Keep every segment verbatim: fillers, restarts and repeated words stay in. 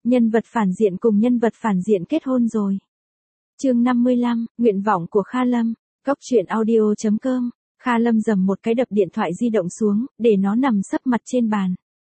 Nhân vật phản diện cùng nhân vật phản diện kết hôn rồi. Chương năm mươi lăm, nguyện vọng của Kha Lâm. Cốc truyện audio chấm com. Kha Lâm giầm một cái đập điện thoại di động xuống, để nó nằm sấp mặt trên bàn.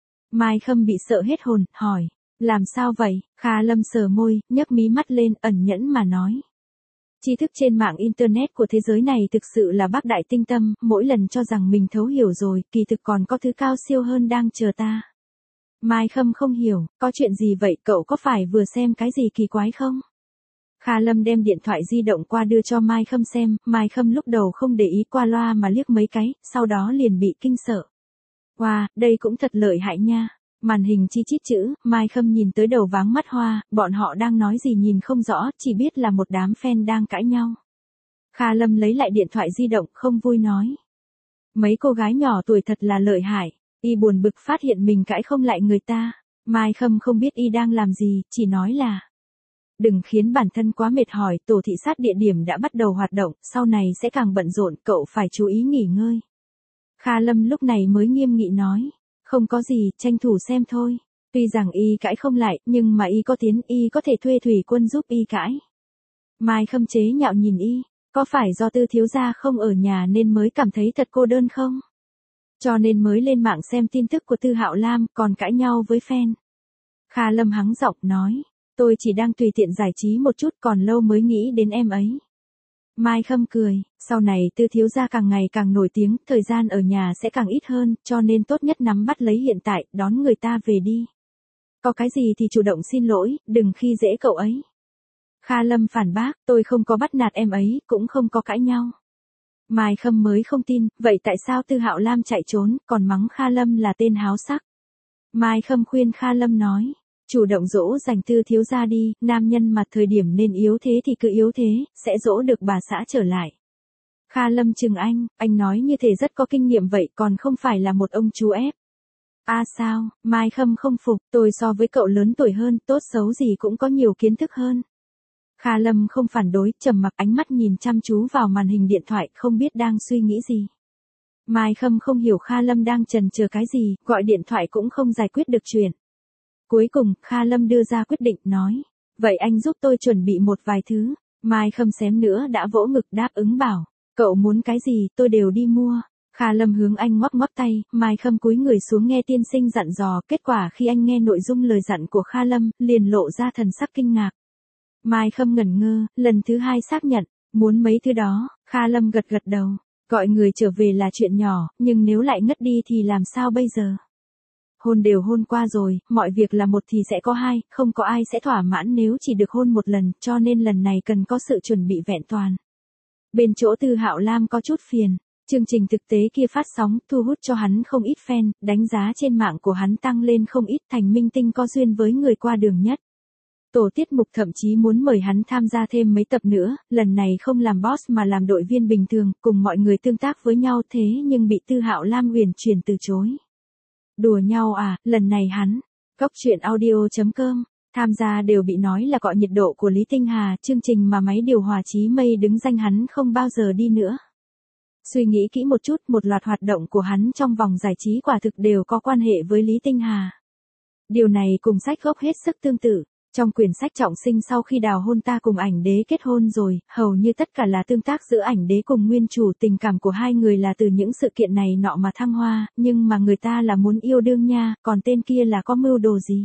Mai Khâm bị sợ hết hồn, hỏi, làm sao vậy? Kha Lâm sờ môi, nhấc mí mắt lên, ẩn nhẫn mà nói. Tri thức trên mạng Internet của thế giới này thực sự là bác đại tinh tâm, mỗi lần cho rằng mình thấu hiểu rồi, kỳ thực còn có thứ cao siêu hơn đang chờ ta. Mai Khâm không hiểu, có chuyện gì vậy, cậu có phải vừa xem cái gì kỳ quái không? Kha Lâm đem điện thoại di động qua đưa cho Mai Khâm xem, Mai Khâm lúc đầu không để ý, qua loa mà liếc mấy cái, sau đó liền bị kinh sợ. Wow, đây cũng thật lợi hại nha. Màn hình chi chít chữ, Mai Khâm nhìn tới đầu váng mắt hoa, bọn họ đang nói gì nhìn không rõ, chỉ biết là một đám fan đang cãi nhau. Kha Lâm lấy lại điện thoại di động, không vui nói. Mấy cô gái nhỏ tuổi thật là lợi hại, y buồn bực phát hiện mình cãi không lại người ta. Mai Khâm không biết y đang làm gì, chỉ nói là đừng khiến bản thân quá mệt mỏi, tổ thị sát địa điểm đã bắt đầu hoạt động, sau này sẽ càng bận rộn, cậu phải chú ý nghỉ ngơi. Kha Lâm lúc này mới nghiêm nghị nói, không có gì, tranh thủ xem thôi. Tuy rằng y cãi không lại, nhưng mà y có tiến, y có thể thuê thủy quân giúp y cãi. Mai Khâm chế nhạo nhìn y, có phải do Tư thiếu gia không ở nhà nên mới cảm thấy thật cô đơn không? Cho nên mới lên mạng xem tin tức của Tư Hạo Lam, còn cãi nhau với fan. Kha Lâm hắng giọng nói, tôi chỉ đang tùy tiện giải trí một chút, còn lâu mới nghĩ đến em ấy. Mai Khâm cười, sau này Tư thiếu gia càng ngày càng nổi tiếng, thời gian ở nhà sẽ càng ít hơn, cho nên tốt nhất nắm bắt lấy hiện tại, đón người ta về đi. Có cái gì thì chủ động xin lỗi, đừng khi dễ cậu ấy. Kha Lâm phản bác, tôi không có bắt nạt em ấy, cũng không có cãi nhau. Mai Khâm mới không tin, vậy tại sao Tư Hạo Lam chạy trốn, còn mắng Kha Lâm là tên háo sắc? Mai Khâm khuyên Kha Lâm nói, chủ động dỗ dành Tư thiếu gia đi, nam nhân mà thời điểm nên yếu thế thì cứ yếu thế, sẽ dỗ được bà xã trở lại. Kha Lâm chừng anh, anh nói như thể rất có kinh nghiệm vậy, còn không phải là một ông chú ép. À sao, Mai Khâm không phục, tôi so với cậu lớn tuổi hơn, tốt xấu gì cũng có nhiều kiến thức hơn. Kha Lâm không phản đối, trầm mặc, ánh mắt nhìn chăm chú vào màn hình điện thoại, không biết đang suy nghĩ gì. Mai Khâm không hiểu Kha Lâm đang chần chờ cái gì, gọi điện thoại cũng không giải quyết được chuyện. Cuối cùng, Kha Lâm đưa ra quyết định, nói, vậy anh giúp tôi chuẩn bị một vài thứ. Mai Khâm xém nữa đã vỗ ngực đáp ứng bảo, cậu muốn cái gì tôi đều đi mua. Kha Lâm hướng anh ngoắc ngoắc tay, Mai Khâm cúi người xuống nghe tiên sinh dặn dò, kết quả khi anh nghe nội dung lời dặn của Kha Lâm, liền lộ ra thần sắc kinh ngạc. Mai Khâm ngẩn ngơ, lần thứ hai xác nhận, muốn mấy thứ đó, Kha Lâm gật gật đầu, gọi người trở về là chuyện nhỏ, nhưng nếu lại ngất đi thì làm sao bây giờ? Hôn đều hôn qua rồi, mọi việc là một thì sẽ có hai, không có ai sẽ thỏa mãn nếu chỉ được hôn một lần, cho nên lần này cần có sự chuẩn bị vẹn toàn. Bên chỗ Tư Hạo Lam có chút phiền, chương trình thực tế kia phát sóng, thu hút cho hắn không ít fan, đánh giá trên mạng của hắn tăng lên không ít, thành minh tinh có duyên với người qua đường nhất. Tổ tiết mục thậm chí muốn mời hắn tham gia thêm mấy tập nữa, lần này không làm boss mà làm đội viên bình thường, cùng mọi người tương tác với nhau, thế nhưng bị Tư Hạo Lam uyển chuyển từ chối. Đùa nhau à, lần này hắn, Cốc truyện audio chấm com, tham gia đều bị nói là cọ nhiệt độ của Lý Tinh Hà, chương trình mà máy điều hòa Chí Mây đứng danh hắn không bao giờ đi nữa. Suy nghĩ kỹ một chút, một loạt hoạt động của hắn trong vòng giải trí quả thực đều có quan hệ với Lý Tinh Hà. Điều này cùng sách gốc hết sức tương tự. Trong quyển sách Trọng Sinh sau khi đào hôn ta cùng ảnh đế kết hôn rồi, hầu như tất cả là tương tác giữa ảnh đế cùng nguyên chủ, tình cảm của hai người là từ những sự kiện này nọ mà thăng hoa, nhưng mà người ta là muốn yêu đương nha, còn tên kia là có mưu đồ gì.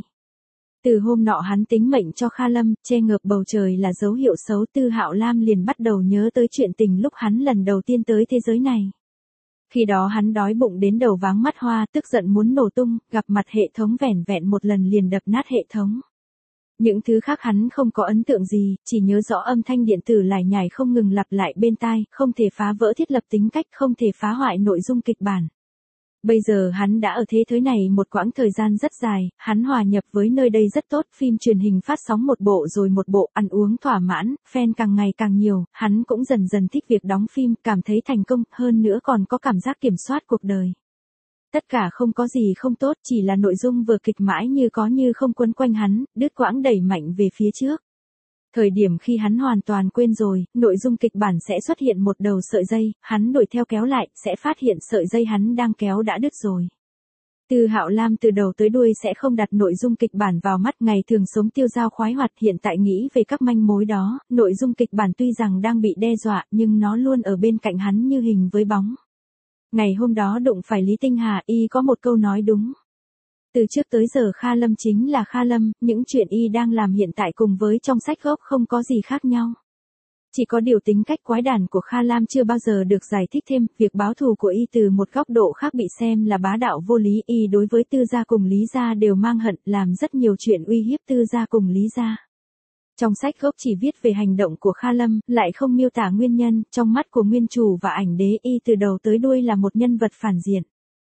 Từ hôm nọ hắn tính mệnh cho Kha Lâm, che ngợp bầu trời là dấu hiệu xấu, Tư Hạo Lam liền bắt đầu nhớ tới chuyện tình lúc hắn lần đầu tiên tới thế giới này. Khi đó hắn đói bụng đến đầu váng mắt hoa, tức giận muốn nổ tung, gặp mặt hệ thống vẻn vẹn một lần liền đập nát hệ thống. Những thứ khác hắn không có ấn tượng gì, chỉ nhớ rõ âm thanh điện tử lải nhải không ngừng lặp lại bên tai, không thể phá vỡ thiết lập tính cách, không thể phá hoại nội dung kịch bản. Bây giờ hắn đã ở thế giới này một quãng thời gian rất dài, hắn hòa nhập với nơi đây rất tốt, phim truyền hình phát sóng một bộ rồi một bộ, ăn uống thỏa mãn, fan càng ngày càng nhiều, hắn cũng dần dần thích việc đóng phim, cảm thấy thành công, hơn nữa còn có cảm giác kiểm soát cuộc đời. Tất cả không có gì không tốt, chỉ là nội dung vừa kịch mãi như có như không quấn quanh hắn, đứt quãng đẩy mạnh về phía trước. Thời điểm khi hắn hoàn toàn quên rồi, nội dung kịch bản sẽ xuất hiện một đầu sợi dây, hắn đuổi theo kéo lại, sẽ phát hiện sợi dây hắn đang kéo đã đứt rồi. Từ Hạo Lam từ đầu tới đuôi sẽ không đặt nội dung kịch bản vào mắt, ngày thường sống tiêu dao khoái hoạt, hiện tại nghĩ về các manh mối đó, nội dung kịch bản tuy rằng đang bị đe dọa nhưng nó luôn ở bên cạnh hắn như hình với bóng. Ngày hôm đó đụng phải Lý Tinh Hà, y có một câu nói đúng. Từ trước tới giờ Kha Lâm chính là Kha Lâm, những chuyện y đang làm hiện tại cùng với trong sách gốc không có gì khác nhau. Chỉ có điều tính cách quái đản của Kha Lam chưa bao giờ được giải thích thêm, việc báo thù của y từ một góc độ khác bị xem là bá đạo vô lý, y đối với Tư gia cùng Lý gia đều mang hận, làm rất nhiều chuyện uy hiếp Tư gia cùng Lý gia. Trong sách gốc chỉ viết về hành động của Kha Lâm, lại không miêu tả nguyên nhân, trong mắt của nguyên chủ và ảnh đế y từ đầu tới đuôi là một nhân vật phản diện.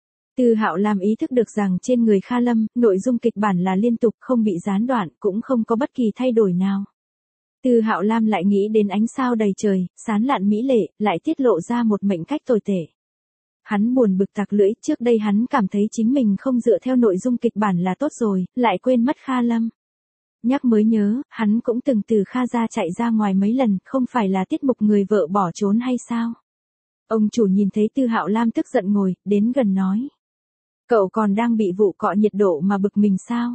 Từ Hạo Lam ý thức được rằng trên người Kha Lâm, nội dung kịch bản là liên tục không bị gián đoạn, cũng không có bất kỳ thay đổi nào. Từ Hạo Lam lại nghĩ đến ánh sao đầy trời, sán lạn mỹ lệ, lại tiết lộ ra một mệnh cách tồi tệ. Hắn buồn bực tặc lưỡi, trước đây hắn cảm thấy chính mình không dựa theo nội dung kịch bản là tốt rồi, lại quên mất Kha Lâm. Nhắc mới nhớ, hắn cũng từng từ Kha gia chạy ra ngoài mấy lần, không phải là tiết mục người vợ bỏ trốn hay sao? Ông chủ nhìn thấy Từ Hạo Lam tức giận ngồi, đến gần nói. Cậu còn đang bị vụ cọ nhiệt độ mà bực mình sao?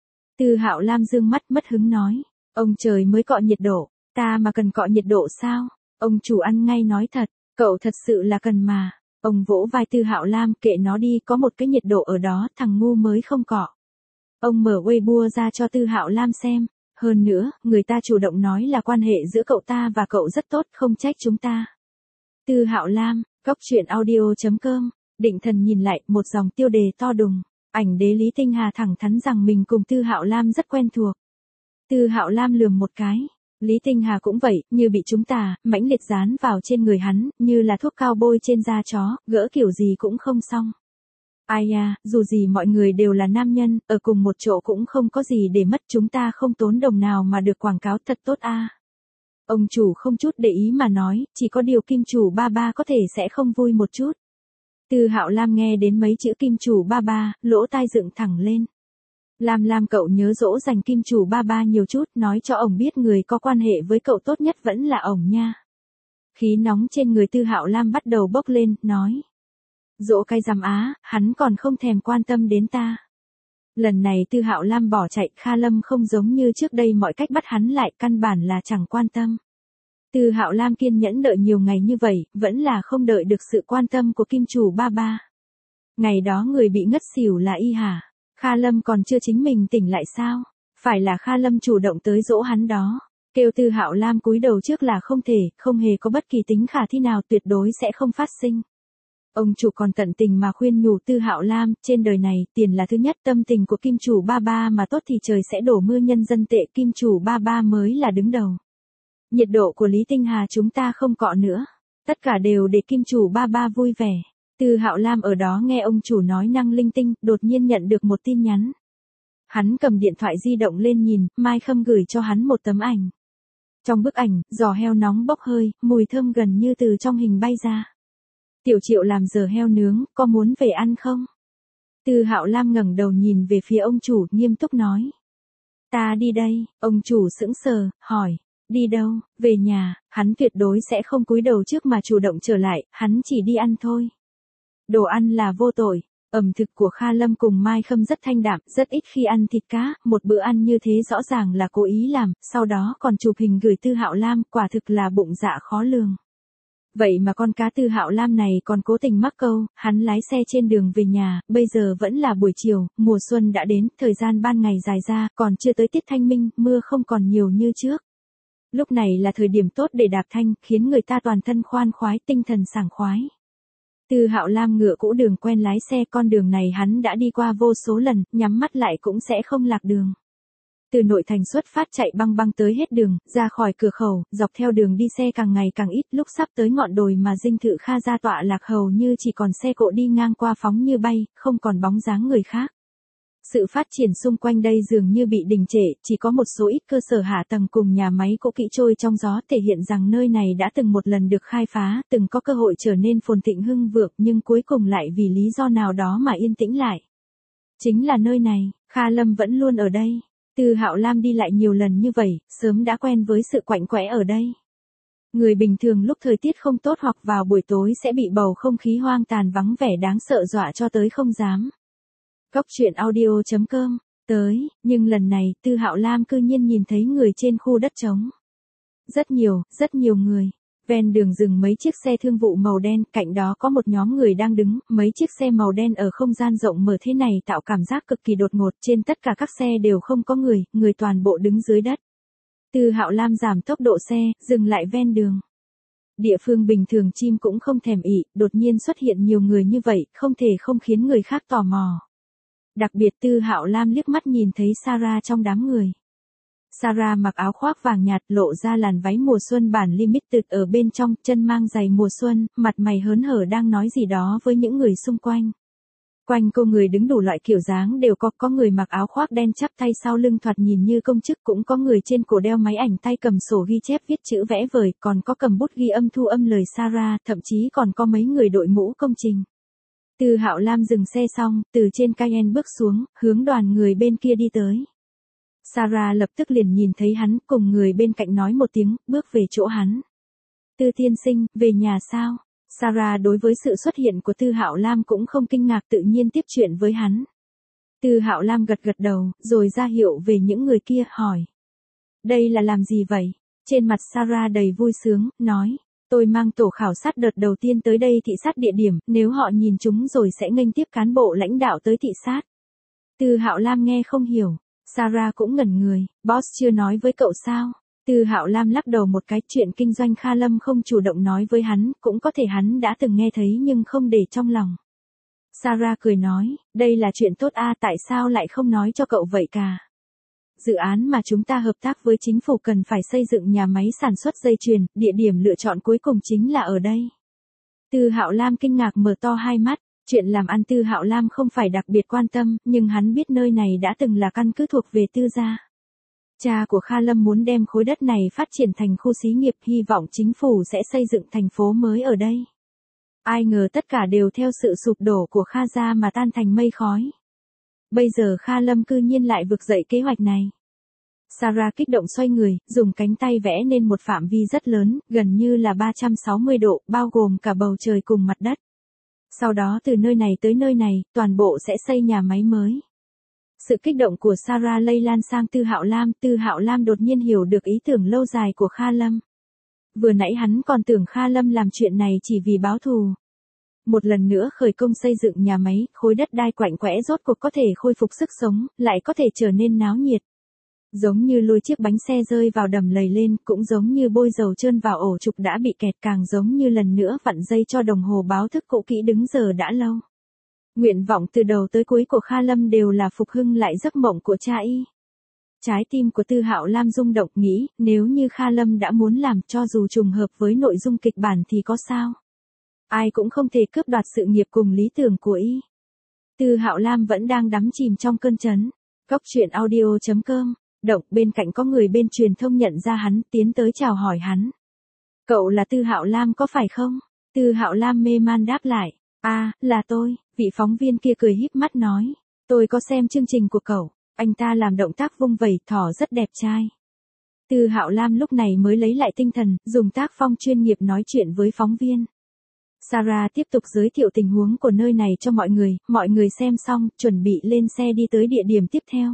Từ Hạo Lam dương mắt mất hứng nói. Ông trời mới cọ nhiệt độ, ta mà cần cọ nhiệt độ sao? Ông chủ ăn ngay nói thật, cậu thật sự là cần mà. Ông vỗ vai Từ Hạo Lam, kệ nó đi, có một cái nhiệt độ ở đó, thằng ngu mới không cọ. Ông mở Weibo ra cho Từ Hạo Lam xem. Hơn nữa, người ta chủ động nói là quan hệ giữa cậu ta và cậu rất tốt, không trách chúng ta. Từ Hạo Lam, góc truyện audio chấm com. Định Thần nhìn lại, một dòng tiêu đề to đùng. Ảnh đế Lý Tinh Hà thẳng thắn rằng mình cùng Từ Hạo Lam rất quen thuộc. Từ Hạo Lam lườm một cái. Lý Tinh Hà cũng vậy, như bị chúng ta, mãnh liệt dán vào trên người hắn, như là thuốc cao bôi trên da chó, gỡ kiểu gì cũng không xong. Ai à, dù gì mọi người đều là nam nhân, ở cùng một chỗ cũng không có gì để mất, chúng ta không tốn đồng nào mà được quảng cáo thật tốt a. Ông chủ không chút để ý mà nói, chỉ có điều kim chủ ba ba có thể sẽ không vui một chút. Từ Hạo Lam nghe đến mấy chữ kim chủ ba ba, lỗ tai dựng thẳng lên. Lam Lam cậu nhớ dỗ dành kim chủ ba ba nhiều chút, nói cho ổng biết người có quan hệ với cậu tốt nhất vẫn là ổng nha. Khí nóng trên người Từ Hạo Lam bắt đầu bốc lên, nói. Dỗ cái rằm á, hắn còn không thèm quan tâm đến ta. Lần này Từ Hạo Lam bỏ chạy, Kha Lâm không giống như trước đây mọi cách bắt hắn lại, căn bản là chẳng quan tâm. Từ Hạo Lam kiên nhẫn đợi nhiều ngày như vậy, vẫn là không đợi được sự quan tâm của kim chủ ba ba. Ngày đó người bị ngất xỉu là y hả? Kha Lâm còn chưa chính mình tỉnh lại sao? Phải là Kha Lâm chủ động tới dỗ hắn đó. Kêu Từ Hạo Lam cúi đầu trước là không thể, không hề có bất kỳ tính khả thi nào, tuyệt đối sẽ không phát sinh. Ông chủ còn tận tình mà khuyên nhủ Từ Hạo Lam, trên đời này, tiền là thứ nhất, tâm tình của kim chủ ba ba mà tốt thì trời sẽ đổ mưa nhân dân tệ, kim chủ ba ba mới là đứng đầu. Nhiệt độ của Lý Tinh Hà chúng ta không cọ nữa. Tất cả đều để kim chủ ba ba vui vẻ. Từ Hạo Lam ở đó nghe ông chủ nói năng linh tinh, đột nhiên nhận được một tin nhắn. Hắn cầm điện thoại di động lên nhìn, Mai Khâm gửi cho hắn một tấm ảnh. Trong bức ảnh, giò heo nóng bốc hơi, mùi thơm gần như từ trong hình bay ra. Tiểu Triệu làm giờ heo nướng, có muốn về ăn không? Từ Hạo Lam ngẩng đầu nhìn về phía ông chủ, nghiêm túc nói. Ta đi đây, ông chủ sững sờ, hỏi. Đi đâu? Về nhà, hắn tuyệt đối sẽ không cúi đầu trước mà chủ động trở lại, hắn chỉ đi ăn thôi. Đồ ăn là vô tội, ẩm thực của Kha Lâm cùng Mai Khâm rất thanh đạm, rất ít khi ăn thịt cá, một bữa ăn như thế rõ ràng là cố ý làm, sau đó còn chụp hình gửi Từ Hạo Lam, quả thực là bụng dạ khó lường. Vậy mà con cá Từ Hạo Lam này còn cố tình mắc câu, hắn lái xe trên đường về nhà, bây giờ vẫn là buổi chiều, mùa xuân đã đến, thời gian ban ngày dài ra, còn chưa tới tiết thanh minh, mưa không còn nhiều như trước. Lúc này là thời điểm tốt để đạp thanh, khiến người ta toàn thân khoan khoái, tinh thần sảng khoái. Từ Hạo Lam ngựa cũ đường quen lái xe, con đường này hắn đã đi qua vô số lần, nhắm mắt lại cũng sẽ không lạc đường. Từ nội thành xuất phát chạy băng băng tới hết đường, ra khỏi cửa khẩu, dọc theo đường đi xe càng ngày càng ít, lúc sắp tới ngọn đồi mà dinh thự Kha gia tọa lạc hầu như chỉ còn xe cộ đi ngang qua phóng như bay, không còn bóng dáng người khác. Sự phát triển xung quanh đây dường như bị đình trệ, chỉ có một số ít cơ sở hạ tầng cùng nhà máy cũ kỹ trôi trong gió, thể hiện rằng nơi này đã từng một lần được khai phá, từng có cơ hội trở nên phồn thịnh hưng vượng, nhưng cuối cùng lại vì lý do nào đó mà yên tĩnh lại. Chính là nơi này, Kha Lâm vẫn luôn ở đây. Từ Hạo Lam đi lại nhiều lần như vậy, sớm đã quen với sự quạnh quẽ ở đây. Người bình thường lúc thời tiết không tốt hoặc vào buổi tối sẽ bị bầu không khí hoang tàn vắng vẻ đáng sợ dọa cho tới không dám. Cóc truyện audio chấm com, tới, nhưng lần này, Tư Hạo Lam cư nhiên nhìn thấy người trên khu đất trống. Rất nhiều, rất nhiều người. Ven đường dừng mấy chiếc xe thương vụ màu đen, cạnh đó có một nhóm người đang đứng, mấy chiếc xe màu đen ở không gian rộng mở thế này tạo cảm giác cực kỳ đột ngột, trên tất cả các xe đều không có người, người toàn bộ đứng dưới đất. Tư Hạo Lam giảm tốc độ xe, dừng lại ven đường. Địa phương bình thường chim cũng không thèm ị, đột nhiên xuất hiện nhiều người như vậy, không thể không khiến người khác tò mò. Đặc biệt Tư Hạo Lam liếc mắt nhìn thấy Sarah trong đám người. Sarah mặc áo khoác vàng nhạt, lộ ra làn váy mùa xuân bản limited ở bên trong, chân mang giày mùa xuân, mặt mày hớn hở đang nói gì đó với những người xung quanh. Quanh cô người đứng đủ loại kiểu dáng đều có, có người mặc áo khoác đen chắp tay sau lưng thoạt nhìn như công chức, cũng có người trên cổ đeo máy ảnh tay cầm sổ ghi chép viết chữ vẽ vời, còn có cầm bút ghi âm thu âm lời Sarah, thậm chí còn có mấy người đội mũ công trình. Tư Hạo Lam dừng xe xong, từ trên Cayenne bước xuống, hướng đoàn người bên kia đi tới. Sarah lập tức liền nhìn thấy hắn, cùng người bên cạnh nói một tiếng, bước về chỗ hắn. Tư tiên sinh, về nhà sao? Sarah đối với sự xuất hiện của Tư Hạo Lam cũng không kinh ngạc, tự nhiên tiếp chuyện với hắn. Tư Hạo Lam gật gật đầu, rồi ra hiệu về những người kia, hỏi. Đây là làm gì vậy? Trên mặt Sarah đầy vui sướng, nói. Tôi mang tổ khảo sát đợt đầu tiên tới đây thị sát địa điểm, nếu họ nhìn chúng rồi sẽ nghênh tiếp cán bộ lãnh đạo tới thị sát. Tư Hạo Lam nghe không hiểu. Sarah cũng ngẩn người, boss chưa nói với cậu sao? Tư Hạo Lam lắc đầu một cái, chuyện kinh doanh Kha Lâm không chủ động nói với hắn, cũng có thể hắn đã từng nghe thấy nhưng không để trong lòng. Sarah cười nói, đây là chuyện tốt a, tại sao lại không nói cho cậu vậy cả? Dự án mà chúng ta hợp tác với chính phủ cần phải xây dựng nhà máy sản xuất dây chuyền, địa điểm lựa chọn cuối cùng chính là ở đây. Tư Hạo Lam kinh ngạc mở to hai mắt. Chuyện làm ăn Tư Hạo Lam không phải đặc biệt quan tâm, nhưng hắn biết nơi này đã từng là căn cứ thuộc về Tư gia. Cha của Kha Lâm muốn đem khối đất này phát triển thành khu xí nghiệp, hy vọng chính phủ sẽ xây dựng thành phố mới ở đây. Ai ngờ tất cả đều theo sự sụp đổ của Kha gia mà tan thành mây khói. Bây giờ Kha Lâm cư nhiên lại vực dậy kế hoạch này. Sarah kích động xoay người, dùng cánh tay vẽ nên một phạm vi rất lớn, gần như là ba trăm sáu mươi độ, bao gồm cả bầu trời cùng mặt đất. Sau đó từ nơi này tới nơi này, toàn bộ sẽ xây nhà máy mới. Sự kích động của Sarah lây lan sang Tư Hạo Lam, Tư Hạo Lam đột nhiên hiểu được ý tưởng lâu dài của Kha Lâm. Vừa nãy hắn còn tưởng Kha Lâm làm chuyện này chỉ vì báo thù. Một lần nữa khởi công xây dựng nhà máy, khối đất đai quạnh quẽ rốt cuộc có thể khôi phục sức sống, lại có thể trở nên náo nhiệt. Giống như lôi chiếc bánh xe rơi vào đầm lầy lên, cũng giống như bôi dầu trơn vào ổ trục đã bị kẹt, càng giống như lần nữa vặn dây cho đồng hồ báo thức cũ kỹ đứng giờ đã lâu. Nguyện vọng từ đầu tới cuối của Kha Lâm đều là phục hưng lại giấc mộng của cha y. Trái tim của Tư Hạo Lam rung động, nghĩ, nếu như Kha Lâm đã muốn làm, cho dù trùng hợp với nội dung kịch bản thì có sao? Ai cũng không thể cướp đoạt sự nghiệp cùng lý tưởng của y. Tư Hạo Lam vẫn đang đắm chìm trong cơn chấn. Cóc truyện audio chấm com. Động, bên cạnh có người bên truyền thông nhận ra hắn, tiến tới chào hỏi hắn. Cậu là Tư Hạo Lam có phải không? Tư Hạo Lam mê man đáp lại. À, là tôi, vị phóng viên kia cười híp mắt nói. Tôi có xem chương trình của cậu, anh ta làm động tác vung vẩy thỏ rất đẹp trai. Tư Hạo Lam lúc này mới lấy lại tinh thần, dùng tác phong chuyên nghiệp nói chuyện với phóng viên. Sarah tiếp tục giới thiệu tình huống của nơi này cho mọi người, mọi người xem xong, chuẩn bị lên xe đi tới địa điểm tiếp theo.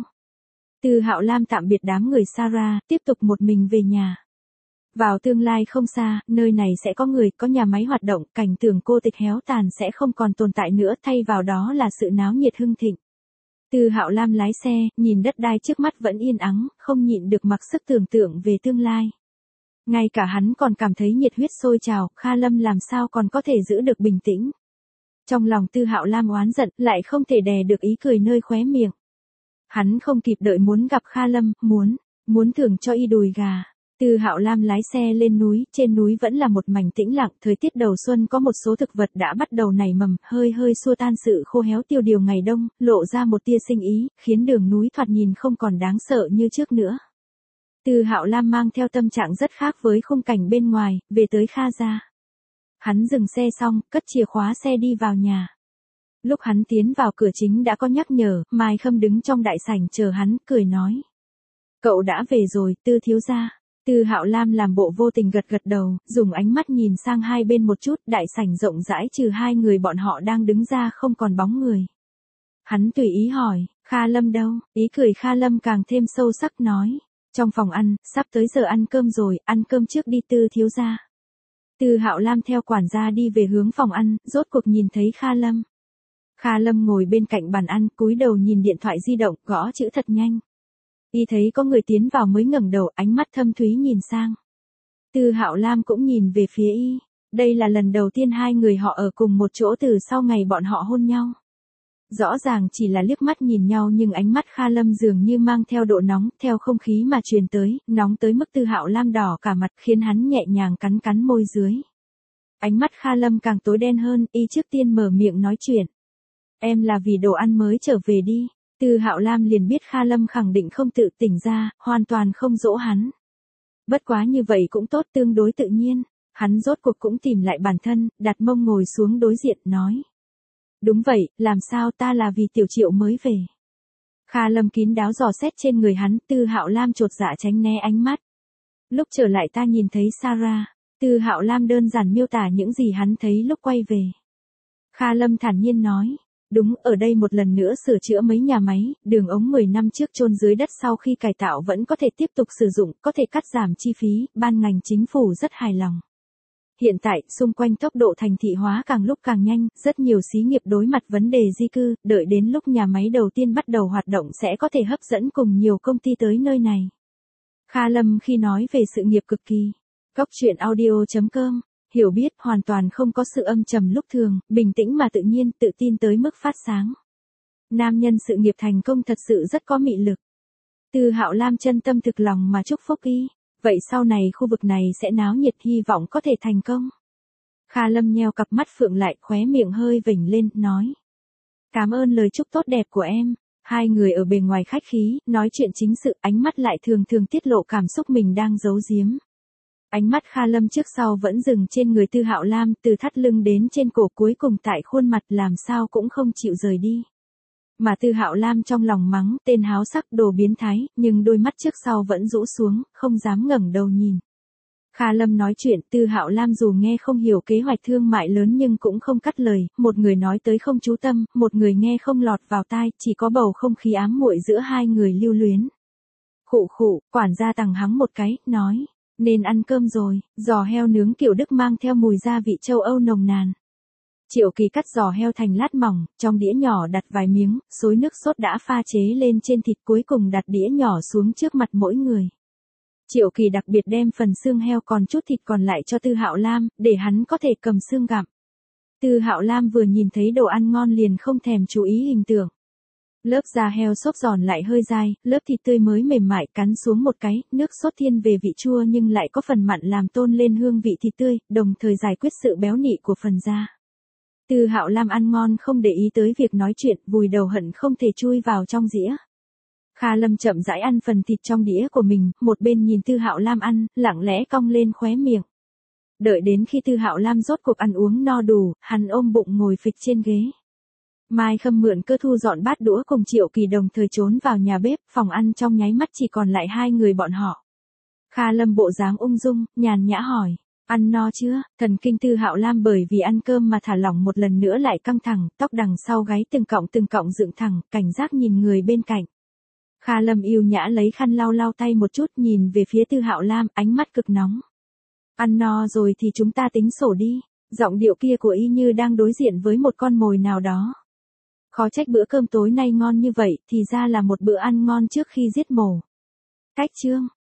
Tư Hạo Lam tạm biệt đám người Sarah, tiếp tục một mình về nhà. Vào tương lai không xa, nơi này sẽ có người, có nhà máy hoạt động, cảnh tượng cô tịch héo tàn sẽ không còn tồn tại nữa, thay vào đó là sự náo nhiệt hưng thịnh. Tư Hạo Lam lái xe, nhìn đất đai trước mắt vẫn yên ắng, không nhịn được mặc sức tưởng tượng về tương lai. Ngay cả hắn còn cảm thấy nhiệt huyết sôi trào, Kha Lâm làm sao còn có thể giữ được bình tĩnh. Trong lòng Tư Hạo Lam oán giận, lại không thể đè được ý cười nơi khóe miệng. Hắn không kịp đợi muốn gặp Kha Lâm, muốn, muốn thưởng cho y đùi gà. Tư Hạo Lam lái xe lên núi, trên núi vẫn là một mảnh tĩnh lặng, thời tiết đầu xuân có một số thực vật đã bắt đầu nảy mầm, hơi hơi xua tan sự khô héo tiêu điều ngày đông, lộ ra một tia sinh ý, khiến đường núi thoạt nhìn không còn đáng sợ như trước nữa. Tư Hạo Lam mang theo tâm trạng rất khác với khung cảnh bên ngoài, về tới Kha gia. Hắn dừng xe xong, cất chìa khóa xe đi vào nhà. Lúc hắn tiến vào cửa chính đã có nhắc nhở, Mai Khâm đứng trong đại sảnh chờ hắn, cười nói. Cậu đã về rồi, Tư thiếu gia. Tư Hạo Lam làm bộ vô tình gật gật đầu, dùng ánh mắt nhìn sang hai bên một chút, đại sảnh rộng rãi trừ hai người bọn họ đang đứng ra không còn bóng người. Hắn tùy ý hỏi, Kha Lâm đâu? Ý cười Kha Lâm càng thêm sâu sắc nói. Trong phòng ăn, sắp tới giờ ăn cơm rồi, ăn cơm trước đi Tư thiếu gia. Tư Hạo Lam theo quản gia đi về hướng phòng ăn, rốt cuộc nhìn thấy Kha Lâm. Kha Lâm ngồi bên cạnh bàn ăn, cúi đầu nhìn điện thoại di động, gõ chữ thật nhanh. Y thấy có người tiến vào mới ngẩng đầu, ánh mắt thâm thúy nhìn sang. Tư Hạo Lam cũng nhìn về phía y. Đây là lần đầu tiên hai người họ ở cùng một chỗ từ sau ngày bọn họ hôn nhau. Rõ ràng chỉ là liếc mắt nhìn nhau nhưng ánh mắt Kha Lâm dường như mang theo độ nóng, theo không khí mà truyền tới, nóng tới mức Tư Hạo Lam đỏ cả mặt khiến hắn nhẹ nhàng cắn cắn môi dưới. Ánh mắt Kha Lâm càng tối đen hơn, y trước tiên mở miệng nói chuyện. Em là vì đồ ăn mới trở về đi. Tư Hạo Lam liền biết Kha Lâm khẳng định không tự tỉnh ra, hoàn toàn không dỗ hắn. Bất quá như vậy cũng tốt, tương đối tự nhiên. Hắn rốt cuộc cũng tìm lại bản thân, đặt mông ngồi xuống đối diện, nói. Đúng vậy, làm sao, ta là vì Tiểu Triệu mới về. Kha Lâm kín đáo dò xét trên người hắn, Tư Hạo Lam chột dạ tránh né ánh mắt. Lúc trở lại ta nhìn thấy Sarah. Tư Hạo Lam đơn giản miêu tả những gì hắn thấy lúc quay về. Kha Lâm thản nhiên nói. Đúng, ở đây một lần nữa sửa chữa mấy nhà máy, đường ống mười năm trước chôn dưới đất sau khi cải tạo vẫn có thể tiếp tục sử dụng, có thể cắt giảm chi phí, ban ngành chính phủ rất hài lòng. Hiện tại, xung quanh tốc độ thành thị hóa càng lúc càng nhanh, rất nhiều xí nghiệp đối mặt vấn đề di cư, đợi đến lúc nhà máy đầu tiên bắt đầu hoạt động sẽ có thể hấp dẫn cùng nhiều công ty tới nơi này. Kha Lâm khi nói về sự nghiệp cực kỳ. Cóc truyện audio chấm com, hiểu biết hoàn toàn không có sự âm trầm lúc thường, bình tĩnh mà tự nhiên, tự tin tới mức phát sáng. Nam nhân sự nghiệp thành công thật sự rất có mị lực. Tư Hạo Lam chân tâm thực lòng mà chúc phúc y. Vậy sau này khu vực này sẽ náo nhiệt, hy vọng có thể thành công. Kha Lâm nheo cặp mắt phượng lại, khóe miệng hơi vểnh lên, nói. Cảm ơn lời chúc tốt đẹp của em. Hai người ở bề ngoài khách khí, nói chuyện chính sự, ánh mắt lại thường thường tiết lộ cảm xúc mình đang giấu giếm. Ánh mắt Kha Lâm trước sau vẫn dừng trên người Tư Hạo Lam, từ thắt lưng đến trên cổ, cuối cùng tại khuôn mặt, làm sao cũng không chịu rời đi. Mà Tư Hạo Lam trong lòng mắng, tên háo sắc, đồ biến thái, nhưng đôi mắt trước sau vẫn rũ xuống, không dám ngẩng đầu nhìn. Kha Lâm nói chuyện, Tư Hạo Lam dù nghe không hiểu kế hoạch thương mại lớn nhưng cũng không cắt lời, một người nói tới không chú tâm, một người nghe không lọt vào tai, chỉ có bầu không khí ám muội giữa hai người lưu luyến. Khụ khụ, quản gia tằng hắng một cái, nói, nên ăn cơm rồi, giò heo nướng kiểu Đức mang theo mùi gia vị châu Âu nồng nàn. Triệu Kỳ cắt giò heo thành lát mỏng, trong đĩa nhỏ đặt vài miếng, xối nước sốt đã pha chế lên trên thịt, cuối cùng đặt đĩa nhỏ xuống trước mặt mỗi người. Triệu Kỳ đặc biệt đem phần xương heo còn chút thịt còn lại cho Tư Hạo Lam, để hắn có thể cầm xương gặm. Tư Hạo Lam vừa nhìn thấy đồ ăn ngon liền không thèm chú ý hình tượng. Lớp da heo xốp giòn lại hơi dai, lớp thịt tươi mới mềm mại, cắn xuống một cái, nước sốt thiên về vị chua nhưng lại có phần mặn làm tôn lên hương vị thịt tươi, đồng thời giải quyết sự béo nị của phần da. Tư Hạo Lam ăn ngon không để ý tới việc nói chuyện, vùi đầu hận không thể chui vào trong dĩa. Kha Lâm chậm rãi ăn phần thịt trong đĩa của mình, một bên nhìn Tư Hạo Lam ăn, lặng lẽ cong lên khóe miệng. Đợi đến khi Tư Hạo Lam rốt cuộc ăn uống no đủ, hắn ôm bụng ngồi phịch trên ghế. Mai Khâm mượn cơ thu dọn bát đũa cùng Triệu Kỳ đồng thời trốn vào nhà bếp, phòng ăn trong nháy mắt chỉ còn lại hai người bọn họ. Kha Lâm bộ dáng ung dung, nhàn nhã hỏi, ăn no chưa? Thần kinh Tư Hạo Lam bởi vì ăn cơm mà thả lỏng một lần nữa lại căng thẳng, tóc đằng sau gáy từng cọng từng cọng dựng thẳng, cảnh giác nhìn người bên cạnh. Kha Lâm yêu nhã lấy khăn lau lau tay một chút, nhìn về phía Tư Hạo Lam, ánh mắt cực nóng. Ăn no rồi thì chúng ta tính sổ đi. Giọng điệu kia của y như đang đối diện với một con mồi nào đó. Khó trách bữa cơm tối nay ngon như vậy, thì ra là một bữa ăn ngon trước khi giết mổ. Cách chương